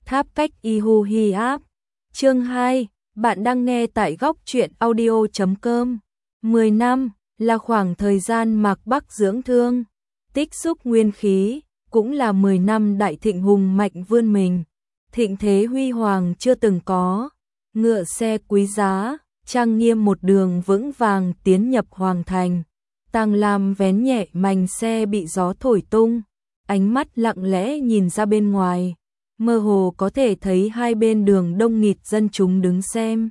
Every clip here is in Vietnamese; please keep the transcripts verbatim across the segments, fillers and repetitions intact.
Tháp cách y hu hi áp. Chương hai, bạn đang nghe tại góc truyện audio chấm com. mười năm là khoảng thời gian Mạc Bắc dưỡng thương, tích xúc nguyên khí, cũng là mười năm đại thịnh hùng mạnh vươn mình. Thịnh thế huy hoàng chưa từng có, ngựa xe quý giá, trang nghiêm một đường vững vàng tiến nhập hoàng thành. Tang Lam vén nhẹ mành xe bị gió thổi tung, ánh mắt lặng lẽ nhìn ra bên ngoài, mơ hồ có thể thấy hai bên đường đông nghịt dân chúng đứng xem.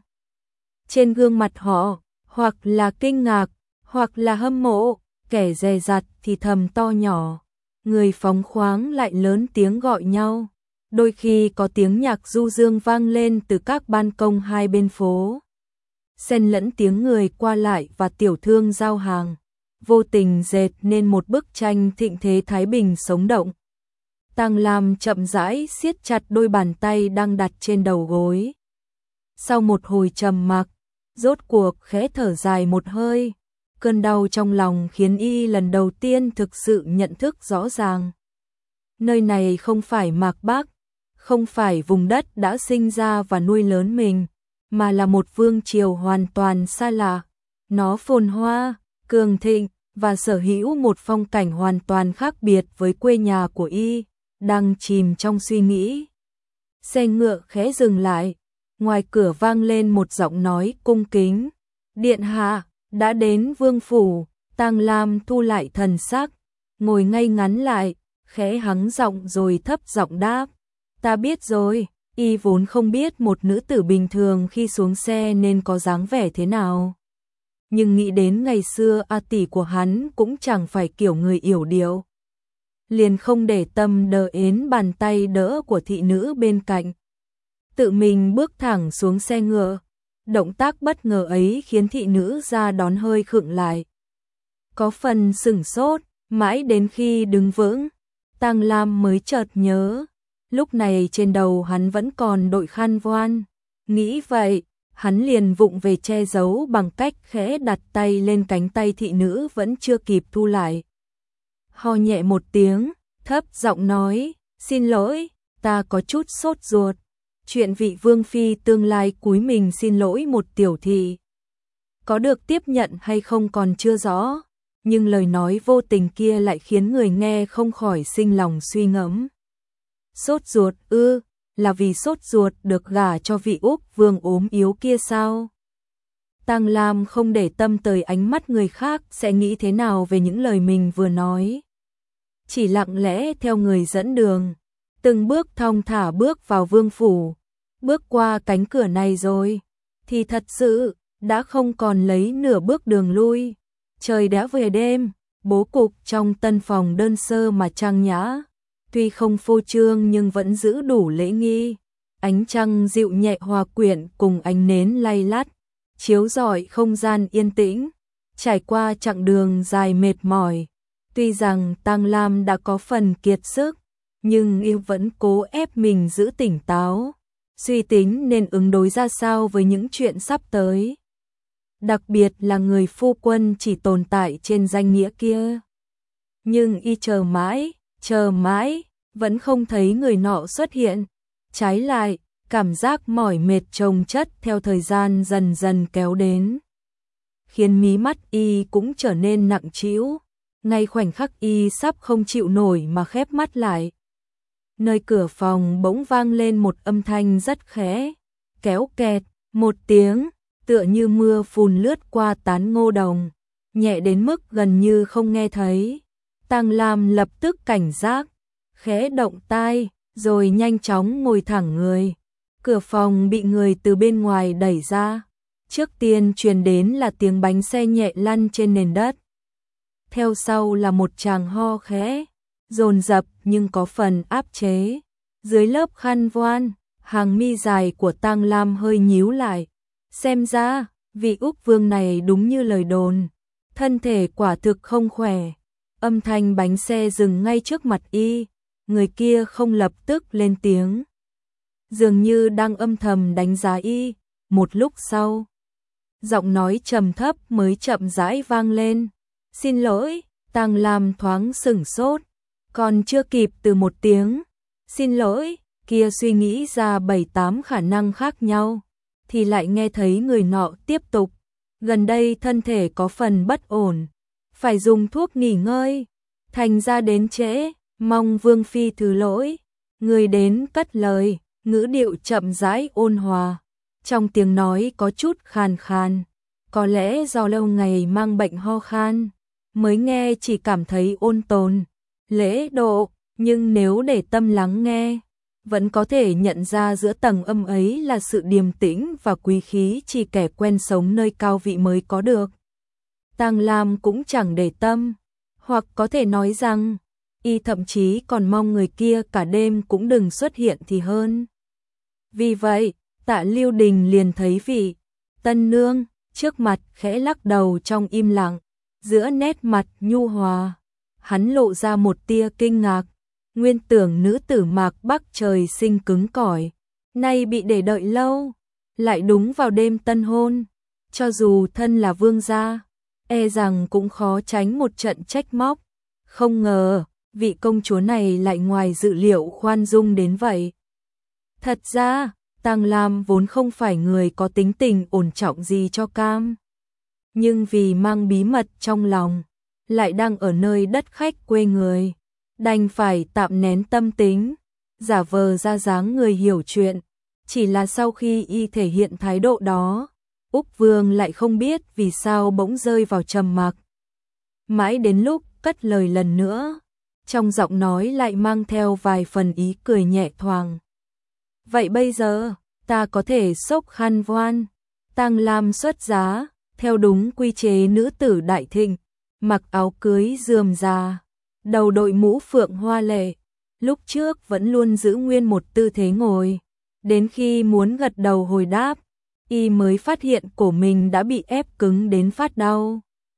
Trên gương mặt họ, hoặc là kinh ngạc, hoặc là hâm mộ, kẻ dè dặt thì thầm to nhỏ, người phóng khoáng lại lớn tiếng gọi nhau. Đôi khi có tiếng nhạc du dương vang lên từ các ban công hai bên phố, xen lẫn tiếng người qua lại và tiểu thương giao hàng, vô tình dệt nên một bức tranh thịnh thế thái bình sống động. Tang Lam chậm rãi siết chặt đôi bàn tay đang đặt trên đầu gối. Sau một hồi trầm mặc, rốt cuộc khẽ thở dài một hơi, cơn đau trong lòng khiến y lần đầu tiên thực sự nhận thức rõ ràng. Nơi này không phải Mạc Bắc, không phải vùng đất đã sinh ra và nuôi lớn mình, mà là một vương triều hoàn toàn xa lạ. Nó phồn hoa, cường thịnh và sở hữu một phong cảnh hoàn toàn khác biệt với quê nhà của y, đang chìm trong suy nghĩ. Xe ngựa khẽ dừng lại, ngoài cửa vang lên một giọng nói cung kính. Điện hạ, đã đến vương phủ. Tang Lam thu lại thần sắc, ngồi ngay ngắn lại, khẽ hắng giọng rồi thấp giọng đáp. Ta biết rồi. Y vốn không biết một nữ tử bình thường khi xuống xe nên có dáng vẻ thế nào. Nhưng nghĩ đến ngày xưa A tỷ của hắn cũng chẳng phải kiểu người yểu điệu, liền không để tâm đờ ến bàn tay đỡ của thị nữ bên cạnh, tự mình bước thẳng xuống xe ngựa. Động tác bất ngờ ấy khiến thị nữ ra đón hơi khựng lại, có phần sửng sốt, mãi đến khi đứng vững, Tang Lam mới chợt nhớ, lúc này trên đầu hắn vẫn còn đội khăn voan. Nghĩ vậy, hắn liền vụng về che giấu bằng cách khẽ đặt tay lên cánh tay thị nữ vẫn chưa kịp thu lại. Ho nhẹ một tiếng, thấp giọng nói, xin lỗi, ta có chút sốt ruột. Chuyện vị vương phi tương lai cúi mình xin lỗi một tiểu thị, có được tiếp nhận hay không còn chưa rõ, nhưng lời nói vô tình kia lại khiến người nghe không khỏi sinh lòng suy ngẫm. Sốt ruột ư, là vì sốt ruột được gả cho vị Úc vương ốm yếu kia sao? Tang Lam không để tâm tới ánh mắt người khác sẽ nghĩ thế nào về những lời mình vừa nói, chỉ lặng lẽ theo người dẫn đường, từng bước thong thả bước vào vương phủ. Bước qua cánh cửa này rồi, thì thật sự đã không còn lấy nửa bước đường lui. Trời đã về đêm, bố cục trong tân phòng đơn sơ mà trang nhã, tuy không phô trương nhưng vẫn giữ đủ lễ nghi. Ánh trăng dịu nhẹ hòa quyện cùng ánh nến lay lắt, chiếu rọi không gian yên tĩnh. Trải qua chặng đường dài mệt mỏi, tuy rằng Tang Lam đã có phần kiệt sức, nhưng y vẫn cố ép mình giữ tỉnh táo, suy tính nên ứng đối ra sao với những chuyện sắp tới. Đặc biệt là người phu quân chỉ tồn tại trên danh nghĩa kia. Nhưng y chờ mãi, chờ mãi, vẫn không thấy người nọ xuất hiện. Trái lại, cảm giác mỏi mệt chồng chất theo thời gian dần dần kéo đến, khiến mí mắt y cũng trở nên nặng trĩu. Ngay khoảnh khắc y sắp không chịu nổi mà khép mắt lại, nơi cửa phòng bỗng vang lên một âm thanh rất khẽ, kéo kẹt, một tiếng, tựa như mưa phùn lướt qua tán ngô đồng, nhẹ đến mức gần như không nghe thấy. Tang Lam lập tức cảnh giác, khẽ động tai, rồi nhanh chóng ngồi thẳng người. Cửa phòng bị người từ bên ngoài đẩy ra, trước tiên truyền đến là tiếng bánh xe nhẹ lăn trên nền đất. Theo sau là một tràng ho khẽ, dồn dập nhưng có phần áp chế. Dưới lớp khăn voan, hàng mi dài của Tang Lam hơi nhíu lại. Xem ra, vị Úc vương này đúng như lời đồn, thân thể quả thực không khỏe. Âm thanh bánh xe dừng ngay trước mặt y, người kia không lập tức lên tiếng, dường như đang âm thầm đánh giá y. Một lúc sau, giọng nói trầm thấp mới chậm rãi vang lên. Xin lỗi. Tang Lam thoáng sửng sốt, còn chưa kịp từ một tiếng xin lỗi kia suy nghĩ ra bảy tám khả năng khác nhau, thì lại nghe thấy người nọ tiếp tục, gần đây thân thể có phần bất ổn, phải dùng thuốc nghỉ ngơi, thành ra đến trễ, mong Vương Phi thứ lỗi. Người đến cất lời, ngữ điệu chậm rãi ôn hòa, trong tiếng nói có chút khàn khàn, có lẽ do lâu ngày mang bệnh ho khan, mới nghe chỉ cảm thấy ôn tồn, lễ độ, nhưng nếu để tâm lắng nghe, vẫn có thể nhận ra giữa tầng âm ấy là sự điềm tĩnh và quý khí chỉ kẻ quen sống nơi cao vị mới có được. Tang Lam cũng chẳng để tâm, hoặc có thể nói rằng, y thậm chí còn mong người kia cả đêm cũng đừng xuất hiện thì hơn. Vì vậy, Tạ Lưu Đình liền thấy vị tân nương trước mặt khẽ lắc đầu trong im lặng, giữa nét mặt nhu hòa, hắn lộ ra một tia kinh ngạc, nguyên tưởng nữ tử Mạc Bắc trời sinh cứng cỏi, nay bị để đợi lâu, lại đúng vào đêm tân hôn, cho dù thân là vương gia, e rằng cũng khó tránh một trận trách móc, không ngờ vị công chúa này lại ngoài dự liệu khoan dung đến vậy. Thật ra, Tang Lam vốn không phải người có tính tình ổn trọng gì cho cam, nhưng vì mang bí mật trong lòng, lại đang ở nơi đất khách quê người, đành phải tạm nén tâm tính, giả vờ ra dáng người hiểu chuyện. Chỉ là sau khi y thể hiện thái độ đó, Úc Vương lại không biết vì sao bỗng rơi vào trầm mặc. Mãi đến lúc cất lời lần nữa, trong giọng nói lại mang theo vài phần ý cười nhẹ thoáng. Vậy bây giờ, ta có thể xốc khăn voan. Tang Lam xuất giá, theo đúng quy chế nữ tử đại thịnh, mặc áo cưới rườm rà, đầu đội mũ phượng hoa lệ, lúc trước vẫn luôn giữ nguyên một tư thế ngồi, đến khi muốn gật đầu hồi đáp, y mới phát hiện cổ mình đã bị ép cứng đến phát đau.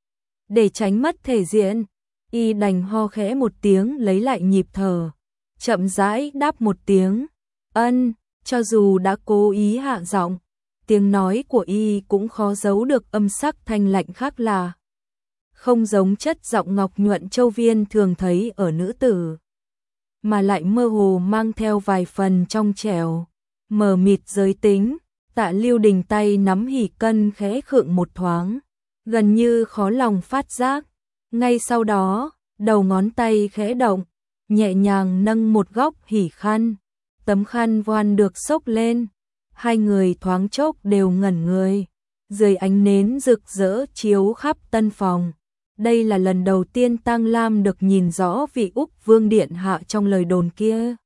Để tránh mất thể diện, y đành ho khẽ một tiếng lấy lại nhịp thở, chậm rãi đáp một tiếng, ân, cho dù đã cố ý hạ giọng, tiếng nói của y cũng khó giấu được âm sắc thanh lạnh khác lạ, không giống chất giọng ngọc nhuận châu viên thường thấy ở nữ tử, mà lại mơ hồ mang theo vài phần trong trẻo, mờ mịt giới tính. Tạ Lưu Đình tay nắm hỉ cân khẽ khựng một thoáng, gần như khó lòng phát giác. Ngay sau đó, đầu ngón tay khẽ động, nhẹ nhàng nâng một góc hỉ khăn, tấm khăn voan được xốc lên, hai người thoáng chốc đều ngẩn người, dưới ánh nến rực rỡ chiếu khắp tân phòng. Đây là lần đầu tiên Tang Lam được nhìn rõ vị Úc Vương điện hạ trong lời đồn kia.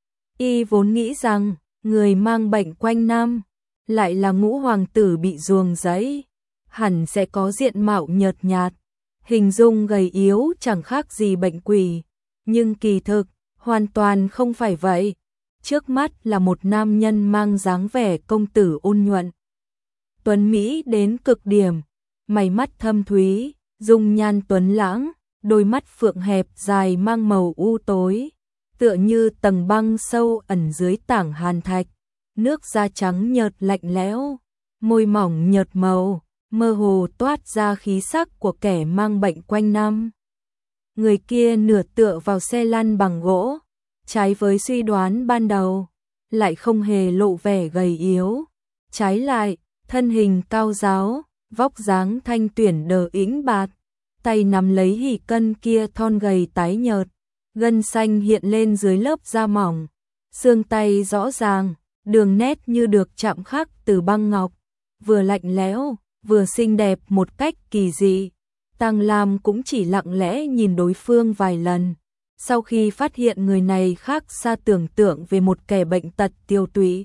Y vốn nghĩ rằng, người mang bệnh quanh năm, lại là ngũ hoàng tử bị ruồng giấy, hẳn sẽ có diện mạo nhợt nhạt, hình dung gầy yếu chẳng khác gì bệnh quỷ, nhưng kỳ thực, hoàn toàn không phải vậy. Trước mắt là một nam nhân mang dáng vẻ công tử ôn nhuận, tuấn mỹ đến cực điểm, mày mắt thâm thúy, dung nhan tuấn lãng, đôi mắt phượng hẹp dài mang màu u tối, tựa như tầng băng sâu ẩn dưới tảng hàn thạch, nước da trắng nhợt lạnh lẽo, môi mỏng nhợt màu, mơ hồ toát ra khí sắc của kẻ mang bệnh quanh năm. Người kia nửa tựa vào xe lăn bằng gỗ, trái với suy đoán ban đầu, lại không hề lộ vẻ gầy yếu, trái lại, thân hình cao ráo, vóc dáng thanh tuyển đờ ĩnh bạt, tay nắm lấy hỉ cân kia thon gầy tái nhợt, gân xanh hiện lên dưới lớp da mỏng, xương tay rõ ràng, đường nét như được chạm khắc từ băng ngọc, vừa lạnh lẽo, vừa xinh đẹp một cách kỳ dị. Tang Lam cũng chỉ lặng lẽ nhìn đối phương vài lần, sau khi phát hiện người này khác xa tưởng tượng về một kẻ bệnh tật tiêu tụy,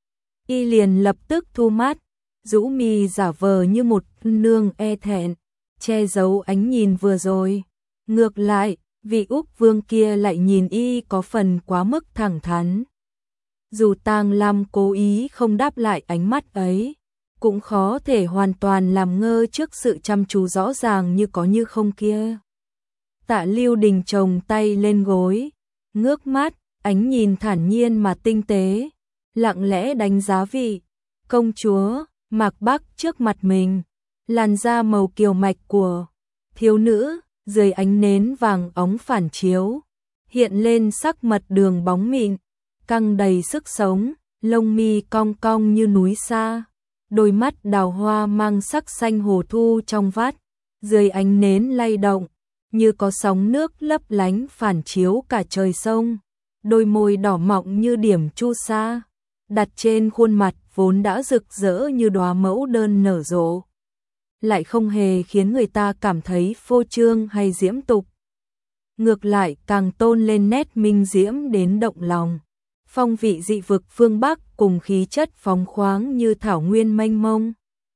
y liền lập tức thu mắt, rũ mi giả vờ như một nương e thẹn, che giấu ánh nhìn vừa rồi. Ngược lại, vị Úc Vương kia lại nhìn y có phần quá mức thẳng thắn. Dù Tang Lam cố ý không đáp lại ánh mắt ấy, cũng khó thể hoàn toàn làm ngơ trước sự chăm chú rõ ràng như có như không kia. Tạ Lưu Đình chồng tay lên gối, ngước mắt, ánh nhìn thản nhiên mà tinh tế, lặng lẽ đánh giá vị công chúa Mạc Bắc trước mặt mình, làn da màu kiều mạch của thiếu nữ dưới ánh nến vàng óng phản chiếu, hiện lên sắc mật đường bóng mịn, căng đầy sức sống, lông mi cong cong như núi xa, đôi mắt đào hoa mang sắc xanh hồ thu trong vắt, dưới ánh nến lay động, như có sóng nước lấp lánh phản chiếu cả trời sông, đôi môi đỏ mọng như điểm chu sa, đặt trên khuôn mặt vốn đã rực rỡ như đóa mẫu đơn nở rộ, lại không hề khiến người ta cảm thấy phô trương hay diễm tục. Ngược lại càng tôn lên nét minh diễm đến động lòng. Phong vị dị vực phương Bắc cùng khí chất phóng khoáng như thảo nguyên mênh mông.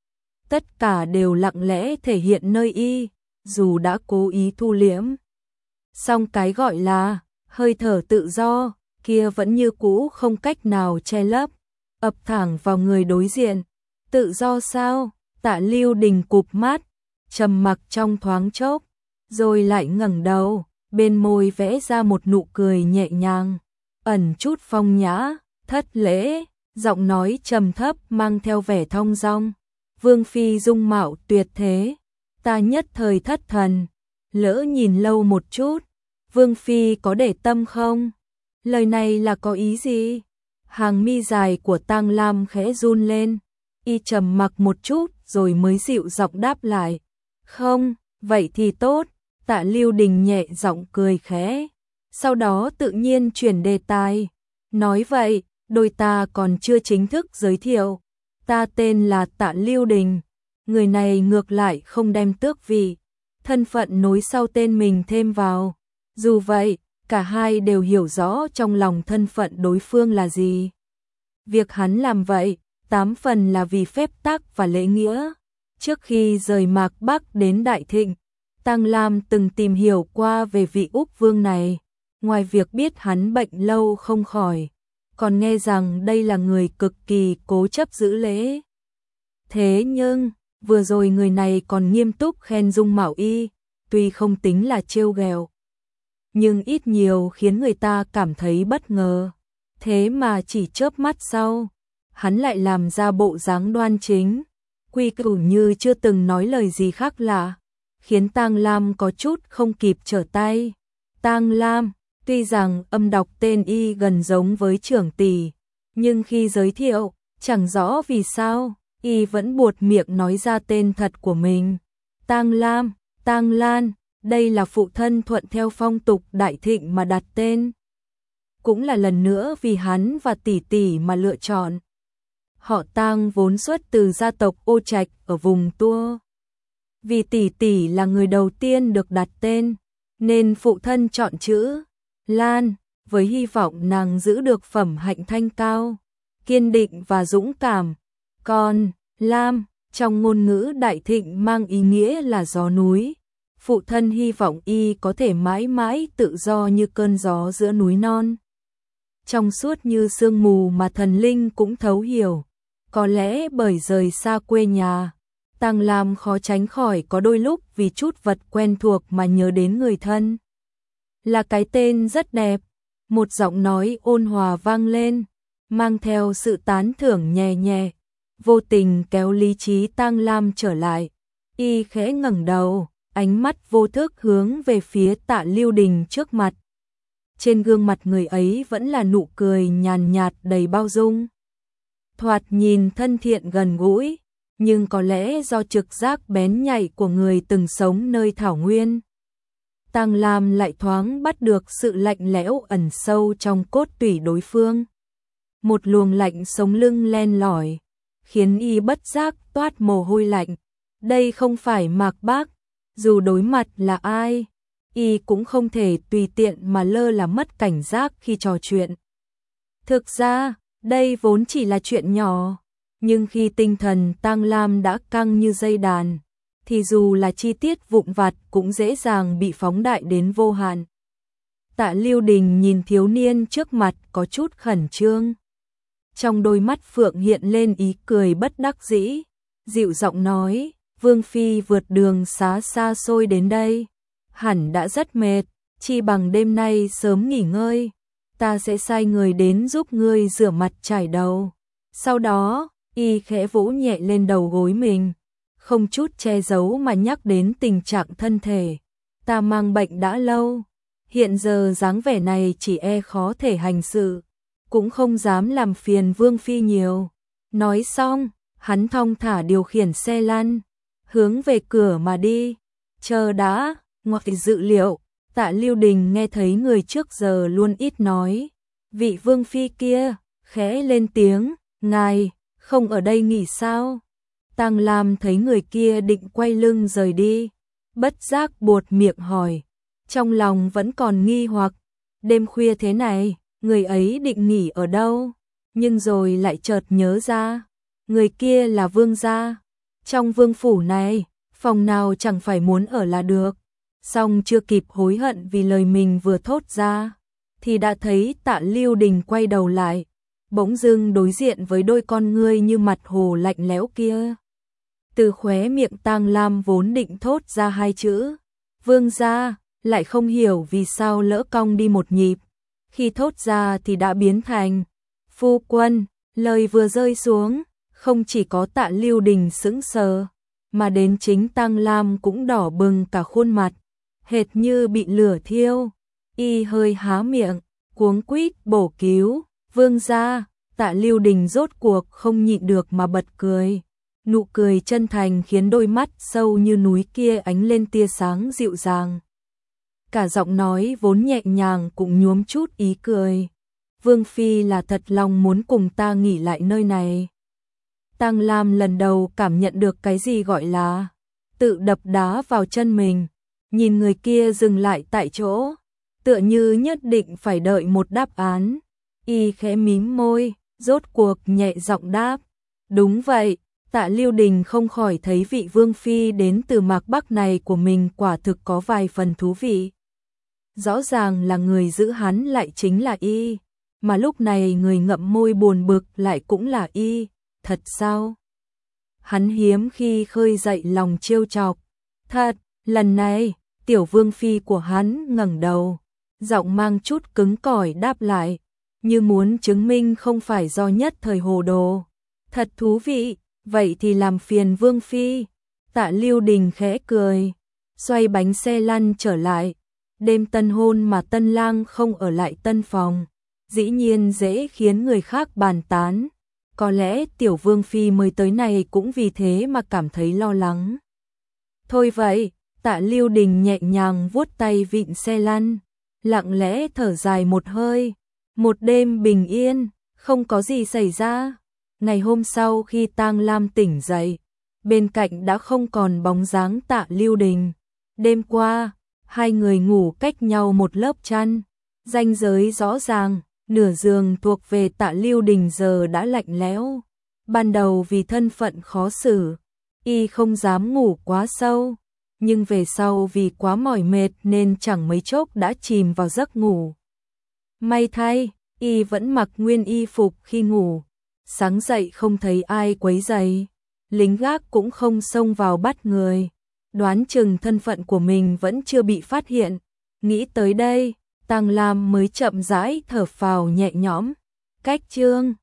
Tất cả đều lặng lẽ thể hiện nơi y, dù đã cố ý thu liễm. Song cái gọi là hơi thở tự do kia vẫn như cũ không cách nào che lấp, ập thẳng vào người đối diện. Tự do sao? Tạ Lưu Đình cụp mắt, trầm mặc trong thoáng chốc, rồi lại ngẩng đầu, bên môi vẽ ra một nụ cười nhẹ nhàng, ẩn chút phong nhã, thất lễ, giọng nói trầm thấp mang theo vẻ thong dong. Vương phi dung mạo tuyệt thế, ta nhất thời thất thần, lỡ nhìn lâu một chút, Vương phi có để tâm không? Lời này là có ý gì? Hàng mi dài của Tang Lam khẽ run lên, y trầm mặc một chút rồi mới dịu giọng đáp lại. Không, vậy thì tốt. Tạ Lưu Đình nhẹ giọng cười khẽ, sau đó tự nhiên chuyển đề tài. Nói vậy, đôi ta còn chưa chính thức giới thiệu. Ta tên là Tạ Lưu Đình. Người này ngược lại không đem tước vị, thân phận nối sau tên mình thêm vào. Dù vậy, cả hai đều hiểu rõ trong lòng thân phận đối phương là gì. Việc hắn làm vậy, tám phần là vì phép tắc và lễ nghĩa. Trước khi rời Mạc Bắc đến Đại Thịnh, Tang Lam từng tìm hiểu qua về vị Úc Vương này, ngoài việc biết hắn bệnh lâu không khỏi, còn nghe rằng đây là người cực kỳ cố chấp giữ lễ. Thế nhưng, vừa rồi người này còn nghiêm túc khen dung mạo y, tuy không tính là trêu ghẹo, nhưng ít nhiều khiến người ta cảm thấy bất ngờ. Thế mà chỉ chớp mắt sau, hắn lại làm ra bộ dáng đoan chính, quy củ như chưa từng nói lời gì khác lạ, khiến Tang Lam có chút không kịp trở tay. Tang Lam, tuy rằng âm đọc tên y gần giống với trưởng tỷ, nhưng khi giới thiệu, chẳng rõ vì sao, y vẫn buột miệng nói ra tên thật của mình. Tang Lam, Tang Lan, đây là phụ thân thuận theo phong tục Đại Thịnh mà đặt tên. Cũng là lần nữa vì hắn và tỷ tỷ mà lựa chọn. Họ Tang vốn xuất từ gia tộc Ô Trạch ở vùng Tua. Vì tỷ tỷ là người đầu tiên được đặt tên, nên phụ thân chọn chữ Lan, với hy vọng nàng giữ được phẩm hạnh thanh cao, kiên định và dũng cảm. Còn Lam, trong ngôn ngữ Đại Thịnh mang ý nghĩa là gió núi. Phụ thân hy vọng y có thể mãi mãi tự do như cơn gió giữa núi non, trong suốt như sương mù mà thần linh cũng thấu hiểu. Có lẽ bởi rời xa quê nhà, Tang Lam khó tránh khỏi có đôi lúc vì chút vật quen thuộc mà nhớ đến người thân. Là cái tên rất đẹp, một giọng nói ôn hòa vang lên, mang theo sự tán thưởng nhẹ nhẹ, vô tình kéo lý trí Tang Lam trở lại. Y khẽ ngẩng đầu, ánh mắt vô thức hướng về phía Tạ Lưu Đình trước mặt. Trên gương mặt người ấy vẫn là nụ cười nhàn nhạt đầy bao dung. Thoạt nhìn thân thiện gần gũi, nhưng có lẽ do trực giác bén nhạy của người từng sống nơi thảo nguyên, Tang Lam lại thoáng bắt được sự lạnh lẽo ẩn sâu trong cốt tủy đối phương. Một luồng lạnh sống lưng len lỏi, khiến y bất giác toát mồ hôi lạnh. Đây không phải Mạc Bắc, dù đối mặt là ai, y cũng không thể tùy tiện mà lơ là mất cảnh giác khi trò chuyện. Thực ra, đây vốn chỉ là chuyện nhỏ, nhưng khi tinh thần Tang Lam đã căng như dây đàn, thì dù là chi tiết vụn vặt cũng dễ dàng bị phóng đại đến vô hạn. Tạ Lưu Đình nhìn thiếu niên trước mặt có chút khẩn trương. Trong đôi mắt phượng hiện lên ý cười bất đắc dĩ, dịu giọng nói, Vương Phi vượt đường xá xa xôi đến đây, hẳn đã rất mệt, chi bằng đêm nay sớm nghỉ ngơi, ta sẽ sai người đến giúp ngươi rửa mặt chải đầu. Sau đó, y khẽ vỗ nhẹ lên đầu gối mình, không chút che giấu mà nhắc đến tình trạng thân thể. Ta mang bệnh đã lâu, hiện giờ dáng vẻ này chỉ e khó thể hành sự. cũng không dám làm phiền Vương Phi nhiều. Nói xong, hắn thong thả điều khiển xe lăn, hướng về cửa mà đi. Chờ đã, ngoại dự liệu, Tạ Lưu Đình nghe thấy người trước giờ luôn ít nói. Vị Vương Phi kia, khẽ lên tiếng, ngài, không ở đây nghỉ sao? Tang Lam thấy người kia định quay lưng rời đi, bất giác buột miệng hỏi, trong lòng vẫn còn nghi hoặc, đêm khuya thế này, người ấy định nghỉ ở đâu? Nhưng rồi lại chợt nhớ ra, người kia là vương gia, trong vương phủ này, phòng nào chẳng phải muốn ở là được. Song chưa kịp hối hận vì lời mình vừa thốt ra, thì đã thấy Tạ Lưu Đình quay đầu lại, bỗng dưng đối diện với đôi con ngươi như mặt hồ lạnh lẽo kia. Từ khóe miệng Tang Lam vốn định thốt ra hai chữ vương gia, lại không hiểu vì sao lỡ cong đi một nhịp, khi thốt ra thì đã biến thành phu quân. Lời vừa rơi xuống, không chỉ có Tạ Lưu Đình sững sờ, mà đến chính Tang Lam cũng đỏ bừng cả khuôn mặt, hệt như bị lửa thiêu. Y hơi há miệng, cuống quýt bổ cứu, vương gia. Tạ Lưu Đình rốt cuộc không nhịn được mà bật cười. Nụ cười chân thành khiến đôi mắt sâu như núi kia ánh lên tia sáng dịu dàng. Cả giọng nói vốn nhẹ nhàng cũng nhuốm chút ý cười. Vương Phi là thật lòng muốn cùng ta nghỉ lại nơi này. Tang Lam lần đầu cảm nhận được cái gì gọi là tự đập đá vào chân mình. Nhìn người kia dừng lại tại chỗ, tựa như nhất định phải đợi một đáp án. Y khẽ mím môi, rốt cuộc nhẹ giọng đáp. Đúng vậy. Tạ Lưu Đình không khỏi thấy vị Vương Phi đến từ Mạc Bắc này của mình quả thực có vài phần thú vị. Rõ ràng là người giữ hắn lại chính là Y, mà lúc này người ngậm môi buồn bực lại cũng là Y, thật sao? Hắn hiếm khi khơi dậy lòng trêu chọc. Thật, lần này, tiểu Vương Phi của hắn ngẩng đầu, giọng mang chút cứng cỏi đáp lại, như muốn chứng minh không phải do nhất thời hồ đồ. Thật thú vị. Vậy thì làm phiền Vương Phi. Tạ Lưu Đình khẽ cười, xoay bánh xe lăn trở lại. Đêm tân hôn mà tân lang không ở lại tân phòng, dĩ nhiên dễ khiến người khác bàn tán. Có lẽ tiểu Vương Phi mới tới này cũng vì thế mà cảm thấy lo lắng. Thôi vậy, Tạ Lưu Đình nhẹ nhàng vuốt tay vịn xe lăn, lặng lẽ thở dài một hơi. Một đêm bình yên, không có gì xảy ra. Ngày hôm sau khi Tang Lam tỉnh dậy, bên cạnh đã không còn bóng dáng Tạ Lưu Đình. Đêm qua, hai người ngủ cách nhau một lớp chăn, ranh giới rõ ràng, nửa giường thuộc về Tạ Lưu Đình giờ đã lạnh lẽo. Ban đầu vì thân phận khó xử, Y không dám ngủ quá sâu, nhưng về sau vì quá mỏi mệt nên chẳng mấy chốc đã chìm vào giấc ngủ. May thay, Y vẫn mặc nguyên y phục khi ngủ. Sáng dậy không thấy ai quấy rầy, lính gác cũng không xông vào bắt người, đoán chừng thân phận của mình vẫn chưa bị phát hiện. Nghĩ tới đây, Tang Lam mới chậm rãi thở phào nhẹ nhõm. Cách chương